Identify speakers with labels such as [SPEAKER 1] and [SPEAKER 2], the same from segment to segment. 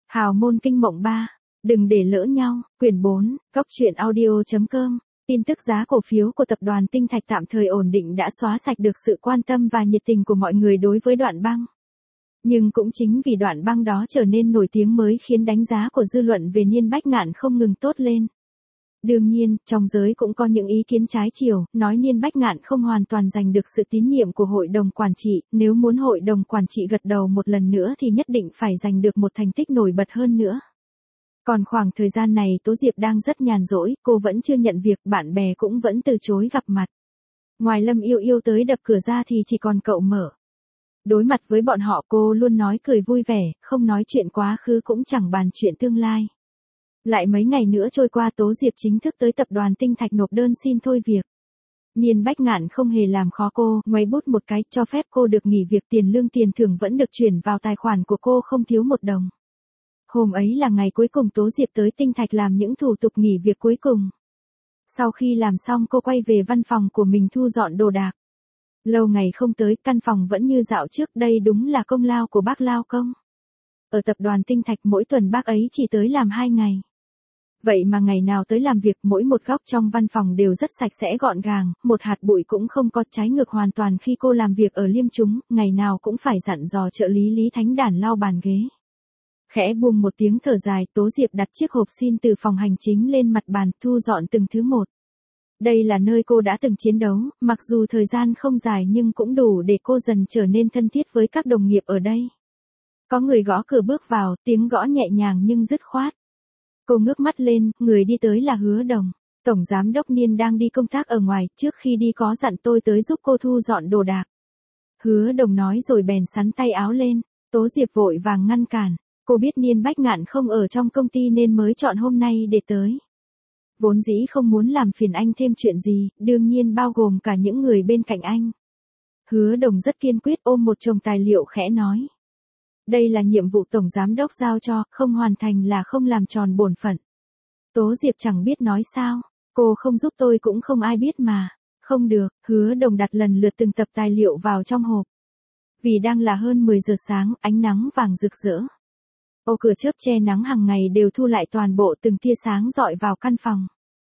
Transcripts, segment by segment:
[SPEAKER 1] Hào môn kinh mộng 3. Đừng để lỡ nhau. Quyển 4. Góc truyện audio.com. Tin tức giá cổ phiếu của tập đoàn Tinh Thạch tạm thời ổn định đã xóa sạch được sự quan tâm và nhiệt tình của mọi người đối với Đoạn Băng. Nhưng cũng chính vì Đoạn Băng đó trở nên nổi tiếng mới khiến đánh giá của dư luận về Niên Bách Ngạn không ngừng tốt lên. Đương nhiên, trong giới cũng có những ý kiến trái chiều, nói Niên Bách Ngạn không hoàn toàn giành được sự tín nhiệm của hội đồng quản trị, nếu muốn hội đồng quản trị gật đầu một lần nữa thì nhất định phải giành được một thành tích nổi bật hơn nữa. Còn khoảng thời gian này Tố Diệp đang rất nhàn rỗi, cô vẫn chưa nhận việc, bạn bè cũng vẫn từ chối gặp mặt. Ngoài Lâm Yêu Yêu tới đập cửa ra thì chỉ còn cậu Mở. Đối mặt với bọn họ cô luôn nói cười vui vẻ, không nói chuyện quá khứ cũng chẳng bàn chuyện tương lai. Lại mấy ngày nữa trôi qua Tố Diệp chính thức tới tập đoàn Tinh Thạch nộp đơn xin thôi việc. Niên Bách Ngạn không hề làm khó cô, ngoáy bút một cái cho phép cô được nghỉ việc, tiền lương tiền thưởng vẫn được chuyển vào tài khoản của cô không thiếu một đồng. Hôm ấy là ngày cuối cùng Tố Diệp tới Tinh Thạch làm những thủ tục nghỉ việc cuối cùng. Sau khi làm xong cô quay về văn phòng của mình thu dọn đồ đạc. Lâu ngày không tới, căn phòng vẫn như dạo trước, đây đúng là công lao của bác Lao Công. Ở tập đoàn Tinh Thạch mỗi tuần bác ấy chỉ tới làm 2 ngày. Vậy mà ngày nào tới làm việc mỗi một góc trong văn phòng đều rất sạch sẽ gọn gàng, một hạt bụi cũng không có, trái ngược hoàn toàn khi cô làm việc ở Liêm Chúng, ngày nào cũng phải dặn dò trợ lý Lý Thánh Đản lau bàn ghế. Khẽ buông một tiếng thở dài, Tố Diệp đặt chiếc hộp xin từ phòng hành chính lên mặt bàn, thu dọn từng thứ một. Đây là nơi cô đã từng chiến đấu, mặc dù thời gian không dài nhưng cũng đủ để cô dần trở nên thân thiết với các đồng nghiệp ở đây. Có người gõ cửa bước vào, tiếng gõ nhẹ nhàng nhưng dứt khoát. Cô ngước mắt lên, người đi tới là Hứa Đồng. Tổng giám đốc Niên đang đi công tác ở ngoài, trước khi đi có dặn tôi tới giúp cô thu dọn đồ đạc. Hứa Đồng nói rồi bèn xắn tay áo lên. Tố Diệp vội vàng ngăn cản. Cô biết Niên Bách Ngạn không ở trong công ty nên mới chọn hôm nay để tới. Vốn dĩ không muốn làm phiền anh thêm chuyện gì, đương nhiên bao gồm cả những người bên cạnh anh. Hứa Đồng rất kiên quyết ôm một chồng tài liệu khẽ nói. Đây là nhiệm vụ Tổng Giám đốc giao cho, không hoàn thành là không làm tròn bổn phận. Tố Diệp chẳng biết nói sao, cô không giúp tôi cũng không ai biết mà. Không được, Hứa Đồng đặt lần lượt từng tập tài liệu vào trong hộp. Vì đang là hơn 10 giờ sáng, ánh nắng vàng rực rỡ. Ô cửa chớp che nắng hàng ngày đều thu lại toàn bộ từng tia sáng rọi vào căn phòng.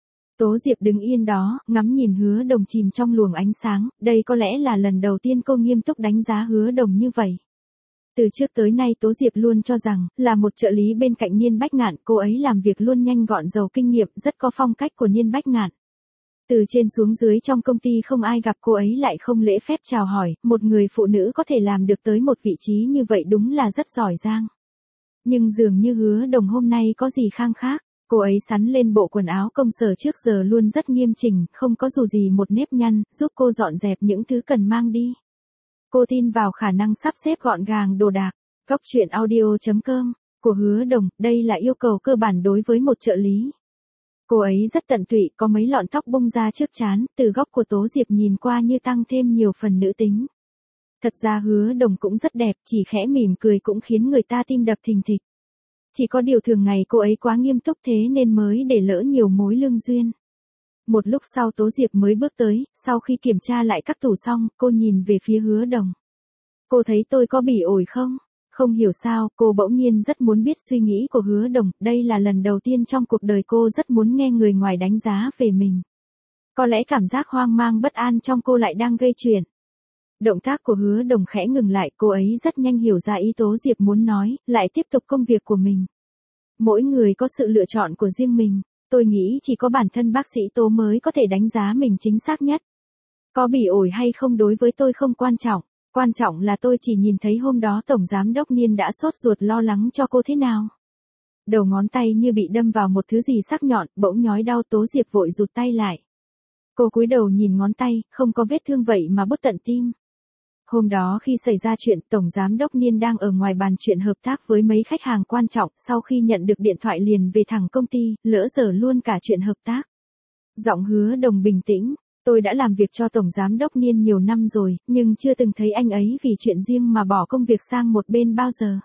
[SPEAKER 1] Tố Diệp đứng yên đó, ngắm nhìn Hứa Đồng chìm trong luồng ánh sáng, đây có lẽ là lần đầu tiên cô nghiêm túc đánh giá Hứa Đồng như vậy. Từ trước tới nay Tố Diệp luôn cho rằng, là một trợ lý bên cạnh Niên Bách Ngạn, cô ấy làm việc luôn nhanh gọn giàu kinh nghiệm, rất có phong cách của Niên Bách Ngạn. Từ trên xuống dưới trong công ty không ai gặp cô ấy lại không lễ phép chào hỏi, một người phụ nữ có thể làm được tới một vị trí như vậy đúng là rất giỏi giang. Nhưng dường như Hứa Đồng hôm nay có gì khang khác, cô ấy sắn lên bộ quần áo công sở trước giờ luôn rất nghiêm chỉnh, không có dù gì một nếp nhăn, giúp cô dọn dẹp những thứ cần mang đi. Cô tin vào khả năng sắp xếp gọn gàng đồ đạc. Góc truyện audio.com của Hứa Đồng, đây là yêu cầu cơ bản đối với một trợ lý. Cô ấy rất tận tụy, có mấy lọn tóc bung ra trước trán, từ góc của Tố Diệp nhìn qua như tăng thêm nhiều phần nữ tính. Thật ra Hứa Đồng cũng rất đẹp, chỉ khẽ mỉm cười cũng khiến người ta tim đập thình thịch. Chỉ có điều thường ngày cô ấy quá nghiêm túc thế nên mới để lỡ nhiều mối lương duyên. Một lúc sau Tố Diệp mới bước tới, sau khi kiểm tra lại các tủ xong, cô nhìn về phía Hứa Đồng. Cô thấy tôi có bị ổi không? Không hiểu sao, cô bỗng nhiên rất muốn biết suy nghĩ của Hứa Đồng, đây là lần đầu tiên trong cuộc đời cô rất muốn nghe người ngoài đánh giá về mình. Có lẽ cảm giác hoang mang bất an trong cô lại đang gây chuyện. Động tác của Hứa Đồng khẽ ngừng lại, cô ấy rất nhanh hiểu ra ý Tố Diệp muốn nói, lại tiếp tục công việc của mình. Mỗi người có sự lựa chọn của riêng mình, tôi nghĩ chỉ có bản thân bác sĩ Tố mới có thể đánh giá mình chính xác nhất. Có bị ổi hay không đối với tôi không quan trọng là tôi chỉ nhìn thấy hôm đó Tổng Giám đốc Niên đã sốt ruột lo lắng cho cô thế nào. Đầu ngón tay như bị đâm vào một thứ gì sắc nhọn, bỗng nhói đau, Tố Diệp vội rụt tay lại. Cô cúi đầu nhìn ngón tay, không có vết thương vậy mà bứt tận tim. Hôm đó khi xảy ra chuyện, Tổng Giám đốc Niên đang ở ngoài bàn chuyện hợp tác với mấy khách hàng quan trọng, sau khi nhận được điện thoại liền về thẳng công ty, lỡ dở luôn cả chuyện hợp tác. Giọng Hứa Đồng bình tĩnh, tôi đã làm việc cho Tổng Giám đốc Niên nhiều năm rồi, nhưng chưa từng thấy anh ấy vì chuyện riêng mà bỏ công việc sang một bên bao giờ.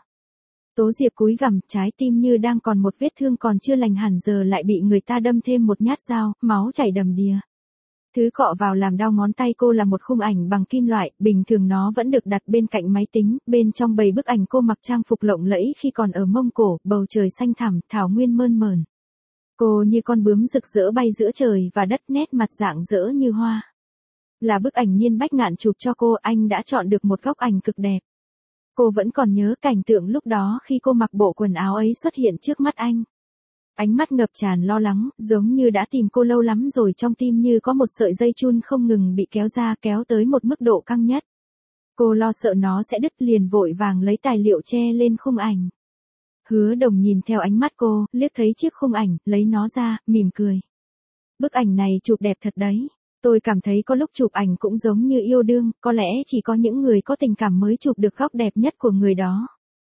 [SPEAKER 1] Tố Diệp cúi gằm, trái tim như đang còn một vết thương còn chưa lành hẳn giờ lại bị người ta đâm thêm một nhát dao, máu chảy đầm đìa. Thứ cọ vào làm đau ngón tay cô là một khung ảnh bằng kim loại, bình thường nó vẫn được đặt bên cạnh máy tính, bên trong bầy bức ảnh cô mặc trang phục lộng lẫy khi còn ở Mông Cổ, bầu trời xanh thẳm, thảo nguyên mơn mởn. Cô như con bướm rực rỡ bay giữa trời và đất, nét mặt rạng rỡ như hoa. Là bức ảnh Niên Bách Ngạn chụp cho cô, anh đã chọn được một góc ảnh cực đẹp. Cô vẫn còn nhớ cảnh tượng lúc đó khi cô mặc bộ quần áo ấy xuất hiện trước mắt anh. Ánh mắt ngập tràn lo lắng, giống như đã tìm cô lâu lắm rồi, trong tim như có một sợi dây chun không ngừng bị kéo ra, kéo tới một mức độ căng nhất. Cô lo sợ nó sẽ đứt, liền vội vàng lấy tài liệu che lên khung ảnh. Hứa Đồng nhìn theo ánh mắt cô, liếc thấy chiếc khung ảnh, lấy nó ra, mỉm cười. Bức ảnh này chụp đẹp thật đấy. Tôi cảm thấy có lúc chụp ảnh cũng giống như yêu đương, có lẽ chỉ có những người có tình cảm mới chụp được góc đẹp nhất của người đó.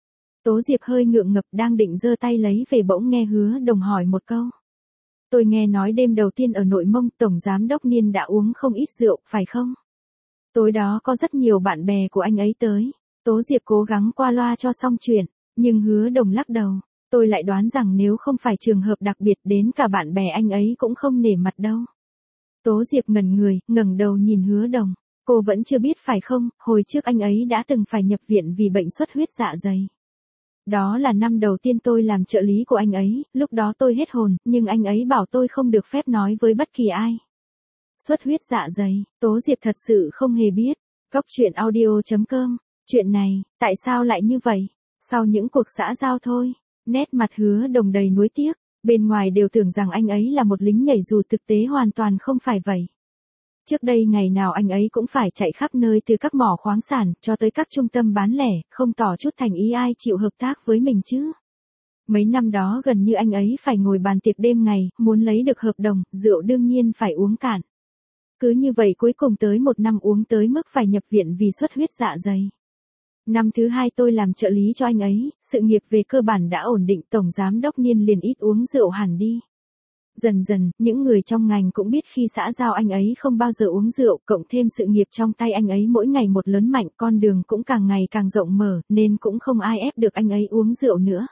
[SPEAKER 1] Tố Diệp hơi ngượng ngập, đang định giơ tay lấy về, bỗng nghe Hứa Đồng hỏi một câu. Tôi nghe nói đêm đầu tiên ở Nội Mông, Tổng Giám Đốc Niên đã uống không ít rượu, phải không? Tối đó có rất nhiều bạn bè của anh ấy tới. Tố Diệp cố gắng qua loa cho xong chuyện, nhưng Hứa Đồng lắc đầu. Tôi lại đoán rằng nếu không phải trường hợp đặc biệt, đến cả bạn bè anh ấy cũng không nể mặt đâu. Tố Diệp ngẩn người, ngẩng đầu nhìn Hứa Đồng. Cô vẫn chưa biết phải không, hồi trước anh ấy đã từng phải nhập viện vì bệnh xuất huyết dạ dày. Đó là năm đầu tiên tôi làm trợ lý của anh ấy, lúc đó tôi hết hồn, nhưng anh ấy bảo tôi không được phép nói với bất kỳ ai. Xuất huyết dạ dày, Tố Diệp thật sự không hề biết. Góc truyện audio.com, chuyện này, tại sao lại như vậy? Sau những cuộc xã giao thôi, nét mặt Hứa Đồng đầy nuối tiếc, bên ngoài đều tưởng rằng anh ấy là một lính nhảy dù, thực tế hoàn toàn không phải vậy. Trước đây ngày nào anh ấy cũng phải chạy khắp nơi, từ các mỏ khoáng sản cho tới các trung tâm bán lẻ, không tỏ chút thành ý ai chịu hợp tác với mình chứ. Mấy năm đó gần như anh ấy phải ngồi bàn tiệc đêm ngày, muốn lấy được hợp đồng, rượu đương nhiên phải uống cạn. Cứ như vậy cuối cùng tới một năm uống tới mức phải nhập viện vì xuất huyết dạ dày. Năm thứ hai tôi làm trợ lý cho anh ấy, sự nghiệp về cơ bản đã ổn định, Tổng Giám Đốc Niên liền ít uống rượu hẳn đi. Dần dần, những người trong ngành cũng biết khi xã giao anh ấy không bao giờ uống rượu, cộng thêm sự nghiệp trong tay anh ấy mỗi ngày một lớn mạnh, con đường cũng càng ngày càng rộng mở, nên cũng không ai ép được anh ấy uống rượu nữa.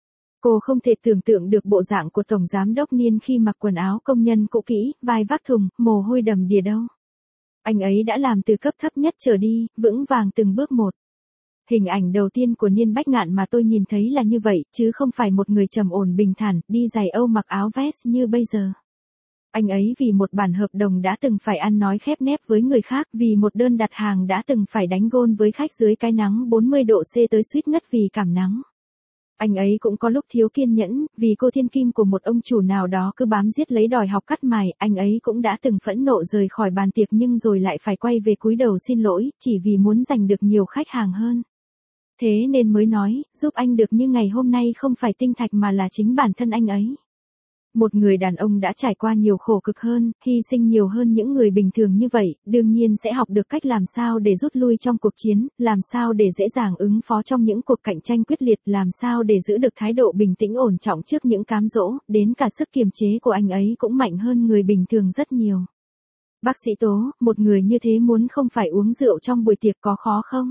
[SPEAKER 1] Cô không thể tưởng tượng được bộ dạng của Tổng Giám Đốc Niên khi mặc quần áo công nhân cũ kỹ, vai vác thùng, mồ hôi đầm đìa đâu. Anh ấy đã làm từ cấp thấp nhất trở đi, vững vàng từng bước một. Hình ảnh đầu tiên của Niên Bách Ngạn mà tôi nhìn thấy là như vậy, chứ không phải một người trầm ổn bình thản, đi giày Âu mặc áo vest như bây giờ. Anh ấy vì một bản hợp đồng đã từng phải ăn nói khép nép với người khác, vì một đơn đặt hàng đã từng phải đánh gôn với khách dưới cái nắng 40 độ C tới suýt ngất vì cảm nắng. Anh ấy cũng có lúc thiếu kiên nhẫn, vì cô thiên kim của một ông chủ nào đó cứ bám giết lấy đòi học cắt mài, anh ấy cũng đã từng phẫn nộ rời khỏi bàn tiệc nhưng rồi lại phải quay về cúi đầu xin lỗi, chỉ vì muốn giành được nhiều khách hàng hơn. Thế nên mới nói, giúp anh được như ngày hôm nay không phải tinh thạch mà là chính bản thân anh ấy. Một người đàn ông đã trải qua nhiều khổ cực hơn, hy sinh nhiều hơn những người bình thường như vậy, đương nhiên sẽ học được cách làm sao để rút lui trong cuộc chiến, làm sao để dễ dàng ứng phó trong những cuộc cạnh tranh quyết liệt, làm sao để giữ được thái độ bình tĩnh ổn trọng trước những cám dỗ, đến cả sức kiềm chế của anh ấy cũng mạnh hơn người bình thường rất nhiều. Bác sĩ Tố, một người như thế muốn không phải uống rượu trong buổi tiệc có khó không?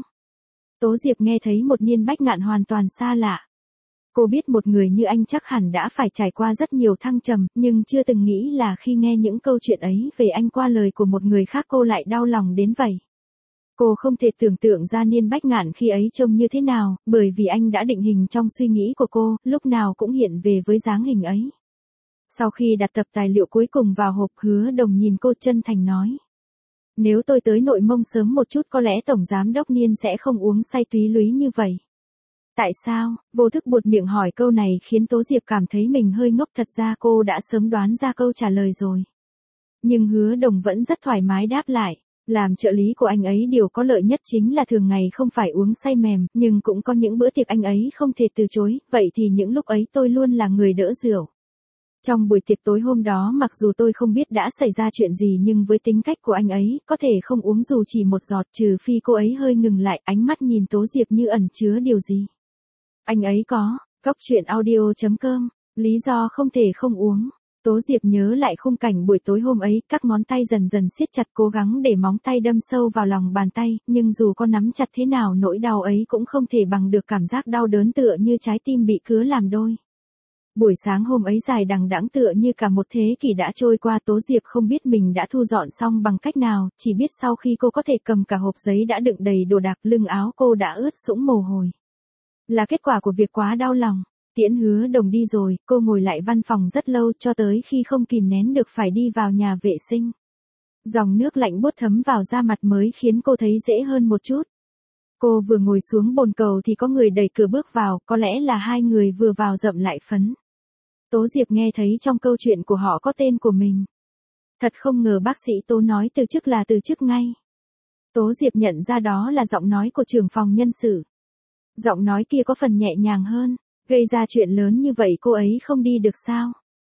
[SPEAKER 1] Tố Diệp nghe thấy một Niên Bách Ngạn hoàn toàn xa lạ. Cô biết một người như anh chắc hẳn đã phải trải qua rất nhiều thăng trầm, nhưng chưa từng nghĩ là khi nghe những câu chuyện ấy về anh qua lời của một người khác cô lại đau lòng đến vậy. Cô không thể tưởng tượng ra Niên Bách Ngạn khi ấy trông như thế nào, bởi vì anh đã định hình trong suy nghĩ của cô, lúc nào cũng hiện về với dáng hình ấy. Sau khi đặt tập tài liệu cuối cùng vào hộp, Hứa Đồng nhìn cô chân thành nói. Nếu tôi tới Nội Mông sớm một chút có lẽ Tổng Giám Đốc Niên sẽ không uống say túy lúy như vậy. Tại sao? Vô thức buột miệng hỏi câu này khiến Tố Diệp cảm thấy mình hơi ngốc, thật ra cô đã sớm đoán ra câu trả lời rồi. Nhưng Hứa Đồng vẫn rất thoải mái đáp lại. Làm trợ lý của anh ấy điều có lợi nhất chính là thường ngày không phải uống say mềm, nhưng cũng có những bữa tiệc anh ấy không thể từ chối, vậy thì những lúc ấy tôi luôn là người đỡ rượu. Trong buổi tiệc tối hôm đó mặc dù tôi không biết đã xảy ra chuyện gì nhưng với tính cách của anh ấy, có thể không uống dù chỉ một giọt, trừ phi cô ấy hơi ngừng lại, ánh mắt nhìn Tố Diệp như ẩn chứa điều gì. Anh ấy có, góc truyện audio.com, lý do không thể không uống. Tố Diệp nhớ lại khung cảnh buổi tối hôm ấy, các ngón tay dần dần siết chặt, cố gắng để móng tay đâm sâu vào lòng bàn tay, nhưng dù có nắm chặt thế nào nỗi đau ấy cũng không thể bằng được cảm giác đau đớn tựa như trái tim bị cứa làm đôi. Buổi sáng hôm ấy dài đằng đẵng tựa như cả một thế kỷ đã trôi qua. Tố Diệp không biết mình đã thu dọn xong bằng cách nào, chỉ biết sau khi cô có thể cầm cả hộp giấy đã đựng đầy đồ đạc, lưng áo cô đã ướt sũng mồ hôi. Là kết quả của việc quá đau lòng. Tiễn Hứa Đồng đi rồi, cô ngồi lại văn phòng rất lâu cho tới khi không kìm nén được phải đi vào nhà vệ sinh. Dòng nước lạnh buốt thấm vào da mặt mới khiến cô thấy dễ hơn một chút. Cô vừa ngồi xuống bồn cầu thì có người đẩy cửa bước vào, có lẽ là hai người vừa vào rậm lại phấn. Tố Diệp nghe thấy trong câu chuyện của họ có tên của mình. Thật không ngờ bác sĩ Tố nói từ chức là từ chức ngay. Tố Diệp nhận ra đó là giọng nói của trưởng phòng nhân sự. Giọng nói kia có phần nhẹ nhàng hơn, gây ra chuyện lớn như vậy cô ấy không đi được sao?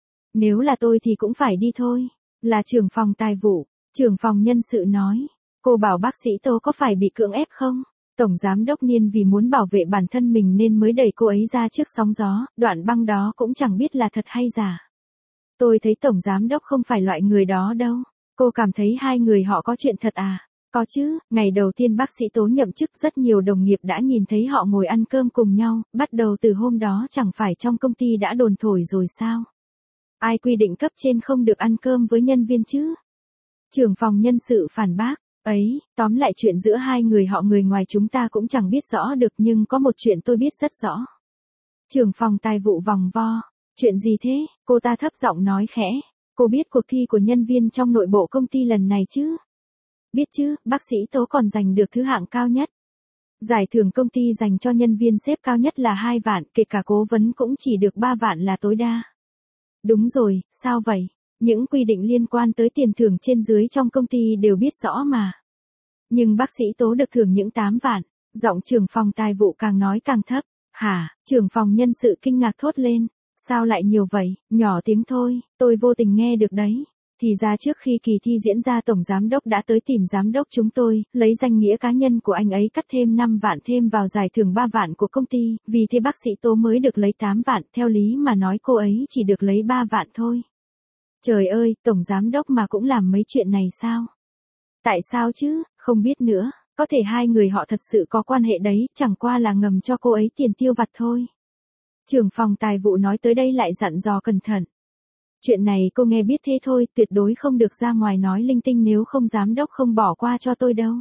[SPEAKER 1] Nếu là tôi thì cũng phải đi thôi. Là trưởng phòng tài vụ, trưởng phòng nhân sự nói. Cô bảo bác sĩ Tố có phải bị cưỡng ép không? Tổng giám đốc Niên vì muốn bảo vệ bản thân mình nên mới đẩy cô ấy ra trước sóng gió, đoạn băng đó cũng chẳng biết là thật hay giả. Tôi thấy tổng giám đốc không phải loại người đó đâu. Cô cảm thấy hai người họ có chuyện thật à? Có chứ, ngày đầu tiên bác sĩ Tố nhậm chức rất nhiều đồng nghiệp đã nhìn thấy họ ngồi ăn cơm cùng nhau, bắt đầu từ hôm đó chẳng phải trong công ty đã đồn thổi rồi sao? Ai quy định cấp trên không được ăn cơm với nhân viên chứ? Trưởng phòng nhân sự phản bác. Ấy, tóm lại chuyện giữa hai người họ người ngoài chúng ta cũng chẳng biết rõ được, nhưng có một chuyện tôi biết rất rõ. Trưởng phòng tài vụ vòng vo. Chuyện gì thế? Cô ta thấp giọng nói khẽ. Cô biết cuộc thi của nhân viên trong nội bộ công ty lần này chứ? Biết chứ, bác sĩ Tố còn giành được thứ hạng cao nhất. Giải thưởng công ty dành cho nhân viên xếp cao nhất là 2 vạn, kể cả cố vấn cũng chỉ được 3 vạn là tối đa. Đúng rồi, sao vậy? Những quy định liên quan tới tiền thưởng trên dưới trong công ty đều biết rõ mà. Nhưng bác sĩ Tố được thưởng những 8 vạn, giọng trưởng phòng tài vụ càng nói càng thấp. Hả? Trưởng phòng nhân sự kinh ngạc thốt lên. Sao lại nhiều vậy? Nhỏ tiếng thôi, tôi vô tình nghe được đấy. Thì ra trước khi kỳ thi diễn ra tổng giám đốc đã tới tìm giám đốc chúng tôi, lấy danh nghĩa cá nhân của anh ấy cắt thêm 5 vạn thêm vào giải thưởng 3 vạn của công ty, vì thế bác sĩ Tố mới được lấy 8 vạn, theo lý mà nói cô ấy chỉ được lấy 3 vạn thôi. Trời ơi, tổng giám đốc mà cũng làm mấy chuyện này sao? Tại sao chứ, không biết nữa, có thể hai người họ thật sự có quan hệ đấy, chẳng qua là ngầm cho cô ấy tiền tiêu vặt thôi. Trưởng phòng tài vụ nói tới đây lại dặn dò cẩn thận. Chuyện này cô nghe biết thế thôi, tuyệt đối không được ra ngoài nói linh tinh, nếu không giám đốc không bỏ qua cho tôi đâu.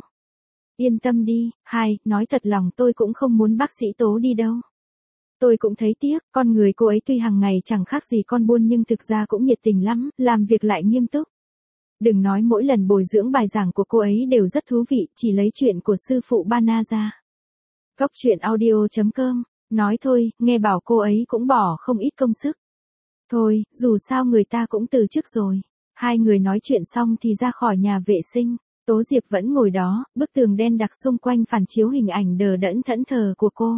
[SPEAKER 1] Yên tâm đi. Nói thật lòng tôi cũng không muốn bác sĩ Tố đi đâu. Tôi cũng thấy tiếc, con người cô ấy tuy hàng ngày chẳng khác gì con buôn nhưng thực ra cũng nhiệt tình lắm, làm việc lại nghiêm túc. Đừng nói mỗi lần bồi dưỡng bài giảng của cô ấy đều rất thú vị, chỉ lấy chuyện của sư phụ Bana ra. Góc truyện audio.com, nói thôi, nghe bảo cô ấy cũng bỏ không ít công sức. Thôi, dù sao người ta cũng từ chức rồi. Hai người nói chuyện xong thì ra khỏi nhà vệ sinh. Tố Diệp vẫn ngồi đó, bức tường đen đặc xung quanh phản chiếu hình ảnh đờ đẫn thẫn thờ của cô.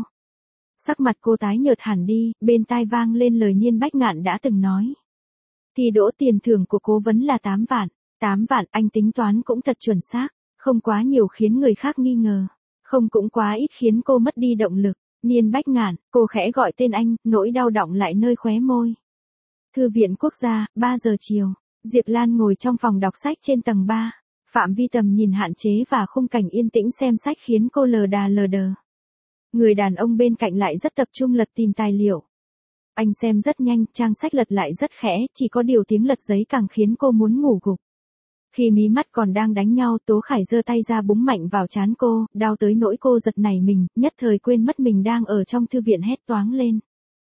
[SPEAKER 1] Sắc mặt cô tái nhợt hẳn đi, bên tai vang lên lời Nhiên Bách Ngạn đã từng nói. Thì đỗ tiền thưởng của cố vấn là 8 vạn. 8 vạn, anh tính toán cũng thật chuẩn xác, không quá nhiều khiến người khác nghi ngờ, không cũng quá ít khiến cô mất đi động lực. Nhiên Bách Ngạn, cô khẽ gọi tên anh, nỗi đau đọng lại nơi khóe môi. Thư viện Quốc gia, 3 giờ chiều. Diệp Lan ngồi trong phòng đọc sách trên tầng 3. Phạm vi tầm nhìn hạn chế và khung cảnh yên tĩnh xem sách khiến cô lờ đà lờ đờ. Người đàn ông bên cạnh lại rất tập trung lật tìm tài liệu. Anh xem rất nhanh, trang sách lật lại rất khẽ, chỉ có điều tiếng lật giấy càng khiến cô muốn ngủ gục. Khi mí mắt còn đang đánh nhau, Tố Khải giơ tay ra búng mạnh vào trán cô, đau tới nỗi cô giật nảy mình, nhất thời quên mất mình đang ở trong thư viện hét toáng lên.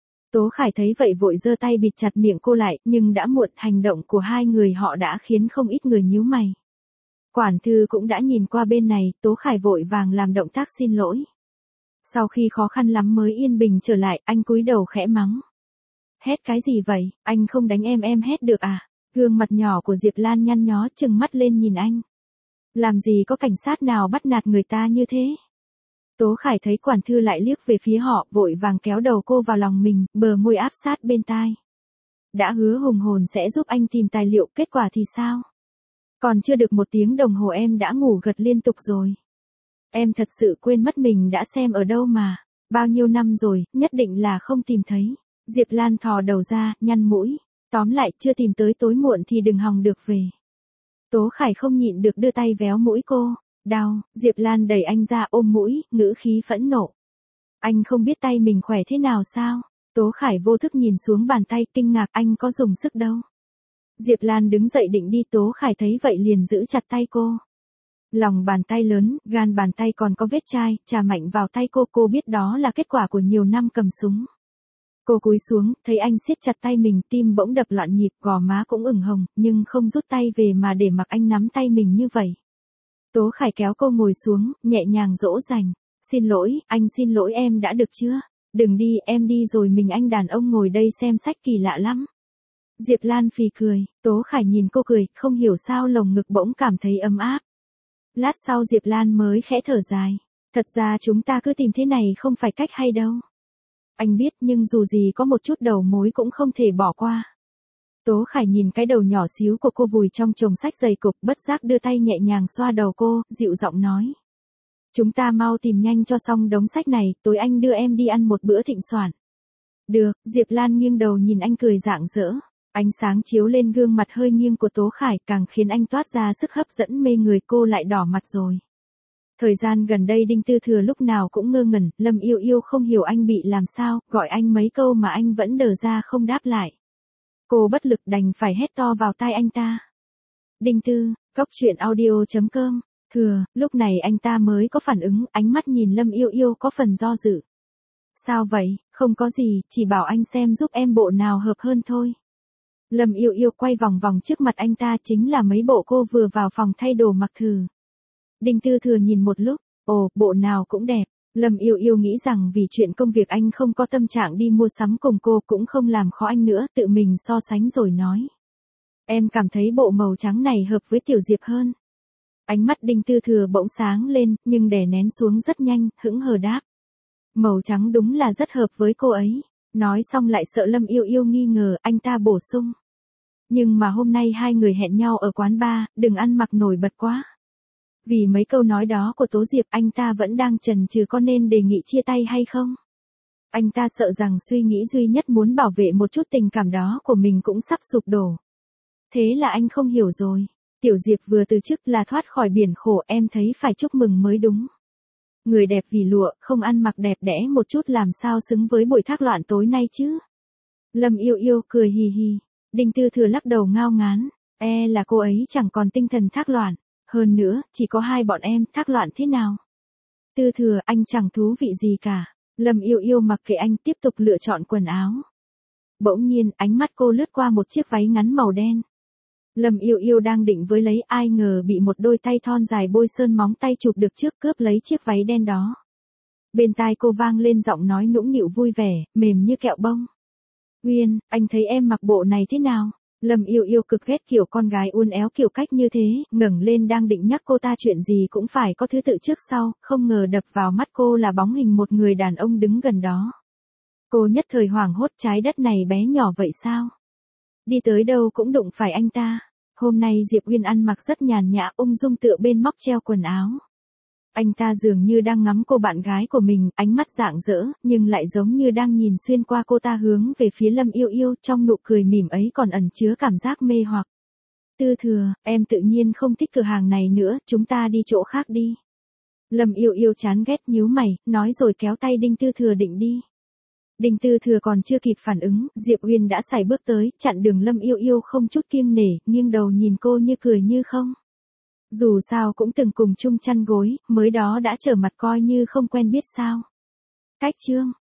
[SPEAKER 1] Tố Khải thấy vậy vội giơ tay bịt chặt miệng cô lại, nhưng đã muộn, hành động của hai người họ đã khiến không ít người nhíu mày. Quản thư cũng đã nhìn qua bên này, Tố Khải vội vàng làm động tác xin lỗi. Sau khi khó khăn lắm mới yên bình trở lại, anh cúi đầu khẽ mắng. Hét cái gì vậy, anh không đánh em hét được à? Gương mặt nhỏ của Diệp Lan nhăn nhó trừng mắt lên nhìn anh. Làm gì có cảnh sát nào bắt nạt người ta như thế? Tố Khải thấy quản thư lại liếc về phía họ, vội vàng kéo đầu cô vào lòng mình, bờ môi áp sát bên tai. Đã hứa hùng hồn sẽ giúp anh tìm tài liệu, kết quả thì sao? Còn chưa được 1 tiếng đồng hồ em đã ngủ gật liên tục rồi. Em thật sự quên mất mình đã xem ở đâu mà. Bao nhiêu năm rồi, nhất định là không tìm thấy. Diệp Lan thò đầu ra, nhăn mũi. Tóm lại, chưa tìm tới tối muộn thì đừng hòng được về. Tố Khải không nhịn được đưa tay véo mũi cô. Đau, Diệp Lan đẩy anh ra ôm mũi, ngữ khí phẫn nộ. Anh không biết tay mình khỏe thế nào sao? Tố Khải vô thức nhìn xuống bàn tay, kinh ngạc, anh có dùng sức đâu. Diệp Lan đứng dậy định đi, Tố Khải thấy vậy liền giữ chặt tay cô. Lòng bàn tay lớn, gan bàn tay còn có vết chai, chà mạnh vào tay cô biết đó là kết quả của nhiều năm cầm súng. Cô cúi xuống, thấy anh siết chặt tay mình, tim bỗng đập loạn nhịp, gò má cũng ửng hồng, nhưng không rút tay về mà để mặc anh nắm tay mình như vậy. Tố Khải kéo cô ngồi xuống, nhẹ nhàng dỗ dành. Xin lỗi, anh xin lỗi em đã được chưa? Đừng đi, em đi rồi mình anh đàn ông ngồi đây xem sách kỳ lạ lắm. Diệp Lan phì cười, Tố Khải nhìn cô cười, không hiểu sao lồng ngực bỗng cảm thấy ấm áp. Lát sau Diệp Lan mới khẽ thở dài. Thật ra chúng ta cứ tìm thế này không phải cách hay đâu. Anh biết nhưng dù gì có một chút đầu mối cũng không thể bỏ qua. Tố Khải nhìn cái đầu nhỏ xíu của cô vùi trong chồng sách dày cục, bất giác đưa tay nhẹ nhàng xoa đầu cô, dịu giọng nói. Chúng ta mau tìm nhanh cho xong đống sách này, tối anh đưa em đi ăn một bữa thịnh soạn. Được, Diệp Lan nghiêng đầu nhìn anh cười rạng rỡ. Ánh sáng chiếu lên gương mặt hơi nghiêng của Tố Khải càng khiến anh toát ra sức hấp dẫn mê người, cô lại đỏ mặt rồi. Thời gian gần đây Đinh Tư Thừa lúc nào cũng ngơ ngẩn, Lâm Yêu Yêu không hiểu anh bị làm sao, gọi anh mấy câu mà anh vẫn đờ ra không đáp lại. Cô bất lực đành phải hét to vào tai anh ta. Đinh Tư, Cóc Truyện Audio.com. Thừa, lúc này anh ta mới có phản ứng, ánh mắt nhìn Lâm Yêu Yêu có phần do dự. Sao vậy, không có gì, chỉ bảo anh xem giúp em bộ nào hợp hơn thôi. Lâm Yêu Yêu quay vòng vòng trước mặt anh ta, chính là mấy bộ cô vừa vào phòng thay đồ mặc thử. Đinh Tư Thừa nhìn một lúc, ồ, bộ nào cũng đẹp. Lâm Yêu Yêu nghĩ rằng vì chuyện công việc anh không có tâm trạng đi mua sắm cùng cô, cũng không làm khó anh nữa, tự mình so sánh rồi nói. Em cảm thấy bộ màu trắng này hợp với Tiểu Diệp hơn. Ánh mắt Đinh Tư Thừa bỗng sáng lên, nhưng đè nén xuống rất nhanh, hững hờ đáp. Màu trắng đúng là rất hợp với cô ấy. Nói xong lại sợ Lâm Yêu Yêu nghi ngờ, anh ta bổ sung. Nhưng mà hôm nay hai người hẹn nhau ở quán bar, đừng ăn mặc nổi bật quá. Vì mấy câu nói đó của Tố Diệp, anh ta vẫn đang chần chừ có nên đề nghị chia tay hay không. Anh ta sợ rằng suy nghĩ duy nhất muốn bảo vệ một chút tình cảm đó của mình cũng sắp sụp đổ. Thế là anh không hiểu rồi. Tiểu Diệp vừa từ chức là thoát khỏi biển khổ, em thấy phải chúc mừng mới đúng. Người đẹp vì lụa, không ăn mặc đẹp đẽ một chút làm sao xứng với buổi thác loạn tối nay chứ. Lâm Yêu Yêu cười hì hì. Đinh Tư Thừa lắc đầu ngao ngán. Là cô ấy chẳng còn tinh thần thác loạn. Hơn nữa, chỉ có hai bọn em, thác loạn thế nào? Tư Thừa, anh chẳng thú vị gì cả. Lâm Yêu Yêu mặc kệ anh, tiếp tục lựa chọn quần áo. Bỗng nhiên, ánh mắt cô lướt qua một chiếc váy ngắn màu đen. Lâm Yêu Yêu đang định với lấy, ai ngờ bị một đôi tay thon dài bôi sơn móng tay chụp được trước, cướp lấy chiếc váy đen đó. Bên tai cô vang lên giọng nói nũng nịu vui vẻ, mềm như kẹo bông. Uyên, anh thấy em mặc bộ này thế nào? Lâm Yêu Yêu cực ghét kiểu con gái uốn éo kiểu cách như thế, ngẩng lên đang định nhắc cô ta chuyện gì cũng phải có thứ tự trước sau, không ngờ đập vào mắt cô là bóng hình một người đàn ông đứng gần đó. Cô nhất thời hoảng hốt, trái đất này bé nhỏ vậy sao? Đi tới đâu cũng đụng phải anh ta. Hôm nay Diệp Uyên ăn mặc rất nhàn nhã, ung dung tựa bên móc treo quần áo. Anh ta dường như đang ngắm cô bạn gái của mình, ánh mắt rạng rỡ, nhưng lại giống như đang nhìn xuyên qua cô ta hướng về phía Lâm Yêu Yêu, trong nụ cười mỉm ấy còn ẩn chứa cảm giác mê hoặc. Tư Thừa, em tự nhiên không thích cửa hàng này nữa, chúng ta đi chỗ khác đi. Lâm Yêu Yêu chán ghét nhíu mày, nói rồi kéo tay Đinh Tư Thừa định đi. Đinh Tư Thừa còn chưa kịp phản ứng, Diệp Uyên đã sải bước tới, chặn đường Lâm Yêu Yêu không chút kiêng nể, nghiêng đầu nhìn cô như cười như không. Dù sao cũng từng cùng chung chăn gối, mới đó đã trở mặt coi như không quen biết sao. Cách chương.